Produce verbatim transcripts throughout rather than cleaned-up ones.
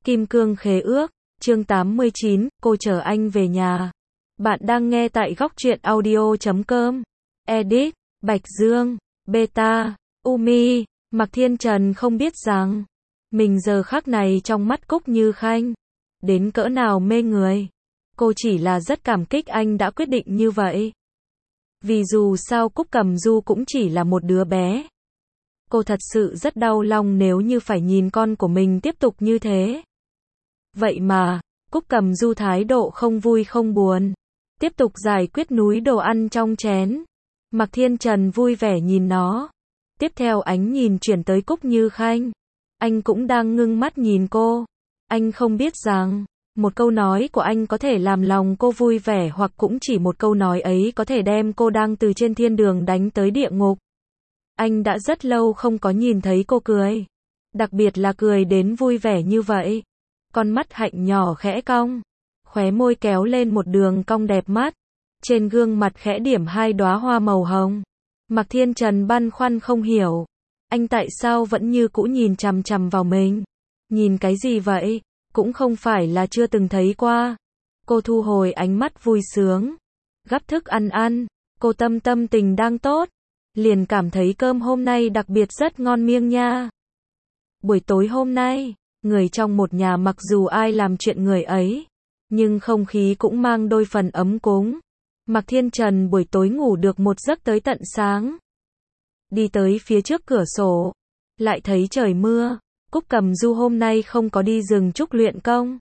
Kim Cương Khế Ước, chương tám mươi chín, cô chờ anh về nhà. Bạn đang nghe tại góc truyện audio chấm com. Edit, Bạch Dương, Beta, Umi, Mạc Thiên Trần không biết rằng, mình giờ khắc này trong mắt Cúc Như Khanh, đến cỡ nào mê người. Cô chỉ là rất cảm kích anh đã quyết định như vậy. Vì dù sao Cúc Cầm Du cũng chỉ là một đứa bé. Cô thật sự rất đau lòng nếu như phải nhìn con của mình tiếp tục như thế. Vậy mà, Cúc Cầm Du thái độ không vui không buồn. Tiếp tục giải quyết núi đồ ăn trong chén. Mạc Thiên Trần vui vẻ nhìn nó. Tiếp theo ánh nhìn chuyển tới Cúc Như Khanh. Anh cũng đang ngưng mắt nhìn cô. Anh không biết rằng, một câu nói của anh có thể làm lòng cô vui vẻ hoặc cũng chỉ một câu nói ấy có thể đem cô đang từ trên thiên đường đánh tới địa ngục. Anh đã rất lâu không có nhìn thấy cô cười. Đặc biệt là cười đến vui vẻ như vậy. Con mắt hạnh nhỏ khẽ cong. Khóe môi kéo lên một đường cong đẹp mắt. Trên gương mặt khẽ điểm hai đóa hoa màu hồng. Mạc Thiên Trần băn khoăn không hiểu. Anh tại sao vẫn như cũ nhìn chằm chằm vào mình? Nhìn cái gì vậy? Cũng không phải là chưa từng thấy qua. Cô thu hồi ánh mắt vui sướng. Gắp thức ăn ăn. Cô tâm tâm tình đang tốt. Liền cảm thấy cơm hôm nay đặc biệt rất ngon miêng nha. Buổi tối hôm nay, người trong một nhà mặc dù ai làm chuyện người ấy, nhưng không khí cũng mang đôi phần ấm cúng. Mạc Thiên Trần buổi tối ngủ được một giấc tới tận sáng. Đi tới phía trước cửa sổ, lại thấy trời mưa. Cúc Cầm Du hôm nay không có đi rừng trúc luyện công.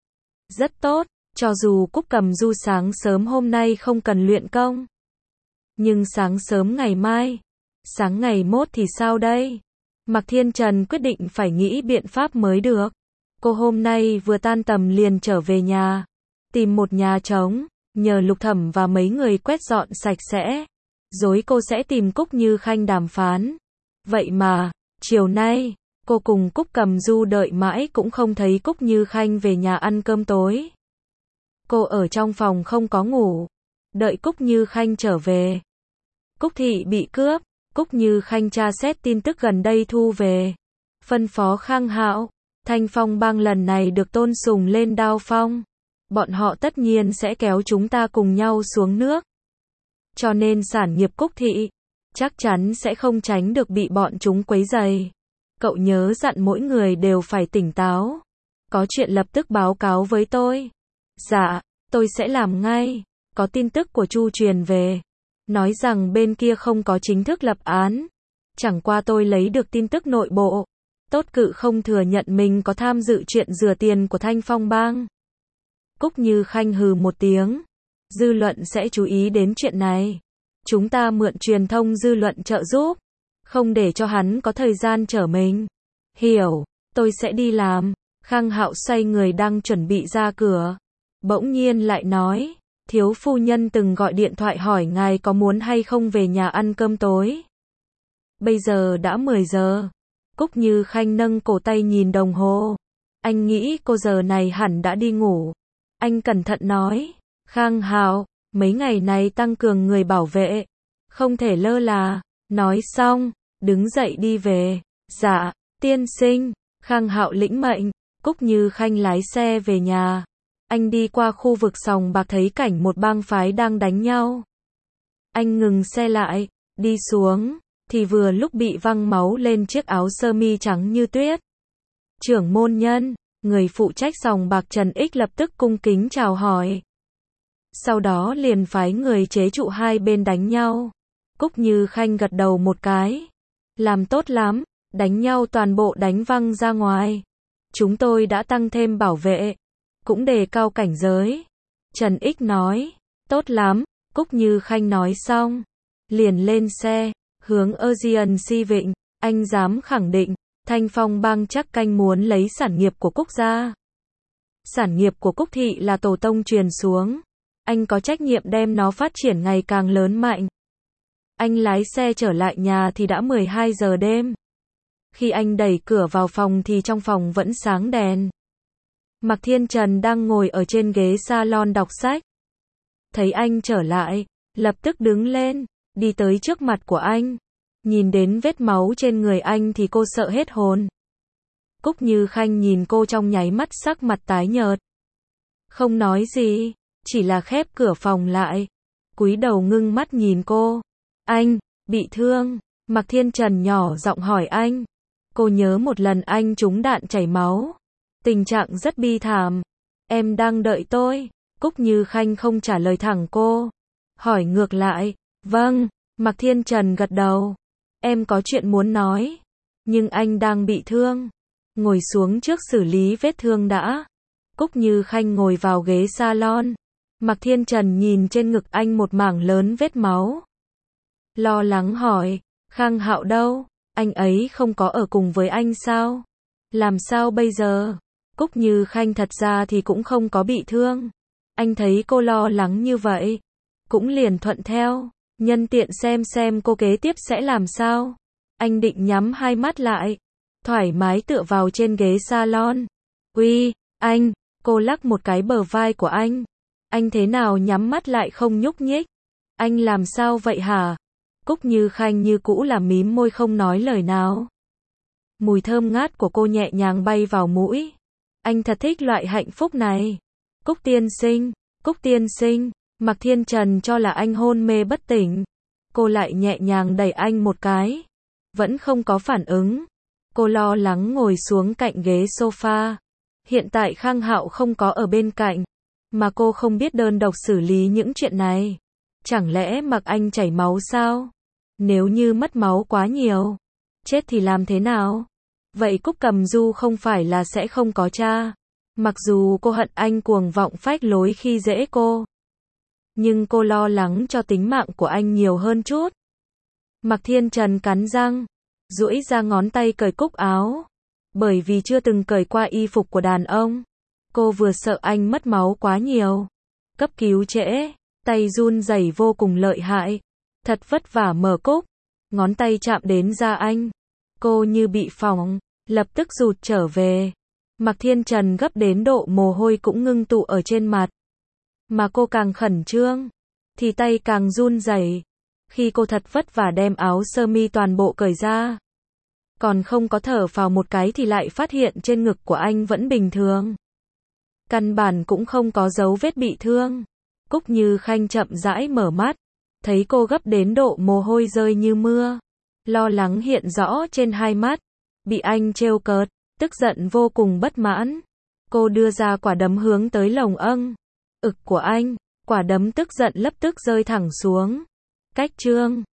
Rất tốt, cho dù Cúc Cầm Du sáng sớm hôm nay không cần luyện công. Nhưng sáng sớm ngày mai, sáng ngày mốt thì sao đây? Mạc Thiên Trần quyết định phải nghĩ biện pháp mới được. Cô hôm nay vừa tan tầm liền trở về nhà, tìm một nhà trống, nhờ Lục Thẩm và mấy người quét dọn sạch sẽ. Rồi cô sẽ tìm Cúc Như Khanh đàm phán. Vậy mà, chiều nay, cô cùng Cúc Cầm Du đợi mãi cũng không thấy Cúc Như Khanh về nhà ăn cơm tối. Cô ở trong phòng không có ngủ, đợi Cúc Như Khanh trở về. Cúc Thị bị cướp, Cúc Như Khanh tra xét tin tức gần đây thu về. Phân phó Khang Hạo, Thanh Phong Bang lần này được tôn sùng lên đao phong. Bọn họ tất nhiên sẽ kéo chúng ta cùng nhau xuống nước. Cho nên sản nghiệp Cúc Thị, chắc chắn sẽ không tránh được bị bọn chúng quấy rầy. Cậu nhớ dặn mỗi người đều phải tỉnh táo. Có chuyện lập tức báo cáo với tôi. Dạ, tôi sẽ làm ngay. Có tin tức của Chu truyền về. Nói rằng bên kia không có chính thức lập án. Chẳng qua tôi lấy được tin tức nội bộ. Tốt Cự không thừa nhận mình có tham dự chuyện rửa tiền của Thanh Phong Bang. Cúc Như Khanh hừ một tiếng. Dư luận sẽ chú ý đến chuyện này. Chúng ta mượn truyền thông dư luận trợ giúp. Không để cho hắn có thời gian trở mình. Hiểu, tôi sẽ đi làm. Khang Hạo xoay người đang chuẩn bị ra cửa. Bỗng nhiên lại nói. Thiếu phu nhân từng gọi điện thoại hỏi ngài có muốn hay không về nhà ăn cơm tối. Bây giờ đã mười giờ. Cúc Như Khanh nâng cổ tay nhìn đồng hồ. Anh nghĩ cô giờ này hẳn đã đi ngủ. Anh cẩn thận nói. Khang Hạo, mấy ngày này tăng cường người bảo vệ. Không thể lơ là. Nói xong, đứng dậy đi về. Dạ, tiên sinh. Khang Hạo lĩnh mệnh. Cúc Như Khanh lái xe về nhà. Anh đi qua khu vực sòng bạc thấy cảnh một bang phái đang đánh nhau. Anh ngừng xe lại, đi xuống, thì vừa lúc bị văng máu lên chiếc áo sơ mi trắng như tuyết. Trưởng môn nhân, người phụ trách sòng bạc Trần Ích lập tức cung kính chào hỏi. Sau đó liền phái người chế trụ hai bên đánh nhau. Cúc Như Khanh gật đầu một cái. Làm tốt lắm, đánh nhau toàn bộ đánh văng ra ngoài. Chúng tôi đã tăng thêm bảo vệ. Cũng đề cao cảnh giới. Trần Ích nói, tốt lắm, Cúc Như Khanh nói xong. Liền lên xe, hướng Asian Sea Vịnh, anh dám khẳng định, Thanh Phong Bang chắc canh muốn lấy sản nghiệp của Cúc ra. Sản nghiệp của Cúc Thị là tổ tông truyền xuống. Anh có trách nhiệm đem nó phát triển ngày càng lớn mạnh. Anh lái xe trở lại nhà thì đã mười hai giờ đêm. Khi anh đẩy cửa vào phòng thì trong phòng vẫn sáng đèn. Mạc Thiên Trần đang ngồi ở trên ghế salon đọc sách. Thấy anh trở lại, lập tức đứng lên, đi tới trước mặt của anh. Nhìn đến vết máu trên người anh thì cô sợ hết hồn. Cúc Như Khanh nhìn cô trong nháy mắt sắc mặt tái nhợt. Không nói gì, chỉ là khép cửa phòng lại. Cúi đầu ngưng mắt nhìn cô. Anh, bị thương. Mạc Thiên Trần nhỏ giọng hỏi anh. Cô nhớ một lần anh trúng đạn chảy máu. Tình trạng rất bi thảm. Em đang đợi tôi. Cúc Như Khanh không trả lời thẳng cô. Hỏi ngược lại. Vâng, Mạc Thiên Trần gật đầu. Em có chuyện muốn nói. Nhưng anh đang bị thương. Ngồi xuống trước xử lý vết thương đã. Cúc Như Khanh ngồi vào ghế salon. Mạc Thiên Trần nhìn trên ngực anh một mảng lớn vết máu. Lo lắng hỏi. Khang Hạo đâu? Anh ấy không có ở cùng với anh sao? Làm sao bây giờ? Cúc Như Khanh thật ra thì cũng không có bị thương. Anh thấy cô lo lắng như vậy. Cũng liền thuận theo. Nhân tiện xem xem cô kế tiếp sẽ làm sao. Anh định nhắm hai mắt lại. Thoải mái tựa vào trên ghế salon. Uy, anh. Cô lắc một cái bờ vai của anh. Anh thế nào nhắm mắt lại không nhúc nhích? Anh làm sao vậy hả? Cúc Như Khanh như cũ là mím môi không nói lời nào. Mùi thơm ngát của cô nhẹ nhàng bay vào mũi. Anh thật thích loại hạnh phúc này. Cúc tiên sinh, Cúc tiên sinh, Mạc Thiên Trần cho là anh hôn mê bất tỉnh. Cô lại nhẹ nhàng đẩy anh một cái. Vẫn không có phản ứng. Cô lo lắng ngồi xuống cạnh ghế sofa. Hiện tại Khang Hạo không có ở bên cạnh. Mà cô không biết đơn độc xử lý những chuyện này. Chẳng lẽ mặc anh chảy máu sao? Nếu như mất máu quá nhiều. Chết thì làm thế nào? Vậy Cúc Cầm Du không phải là sẽ không có cha. Mặc dù cô hận anh cuồng vọng phách lối khi dễ cô. Nhưng cô lo lắng cho tính mạng của anh nhiều hơn chút. Mạc Thiên Trần cắn răng. Duỗi ra ngón tay cởi cúc áo. Bởi vì chưa từng cởi qua y phục của đàn ông. Cô vừa sợ anh mất máu quá nhiều. Cấp cứu trễ. Tay run rẩy vô cùng lợi hại. Thật vất vả mở cúc. Ngón tay chạm đến da anh. Cô như bị phỏng. Lập tức rụt trở về. Mạc Thiên Trần gấp đến độ mồ hôi cũng ngưng tụ ở trên mặt. Mà cô càng khẩn trương. Thì tay càng run rẩy. Khi cô thật vất vả đem áo sơ mi toàn bộ cởi ra. Còn không có thở phào một cái thì lại phát hiện trên ngực của anh vẫn bình thường. Căn bản cũng không có dấu vết bị thương. Cúc Như Khanh chậm rãi mở mắt. Thấy cô gấp đến độ mồ hôi rơi như mưa. Lo lắng hiện rõ trên hai mắt. Bị anh trêu cợt. Tức giận vô cùng bất mãn. Cô đưa ra quả đấm hướng tới lồng âng. Ực của anh. Quả đấm tức giận lập tức rơi thẳng xuống. Cách chương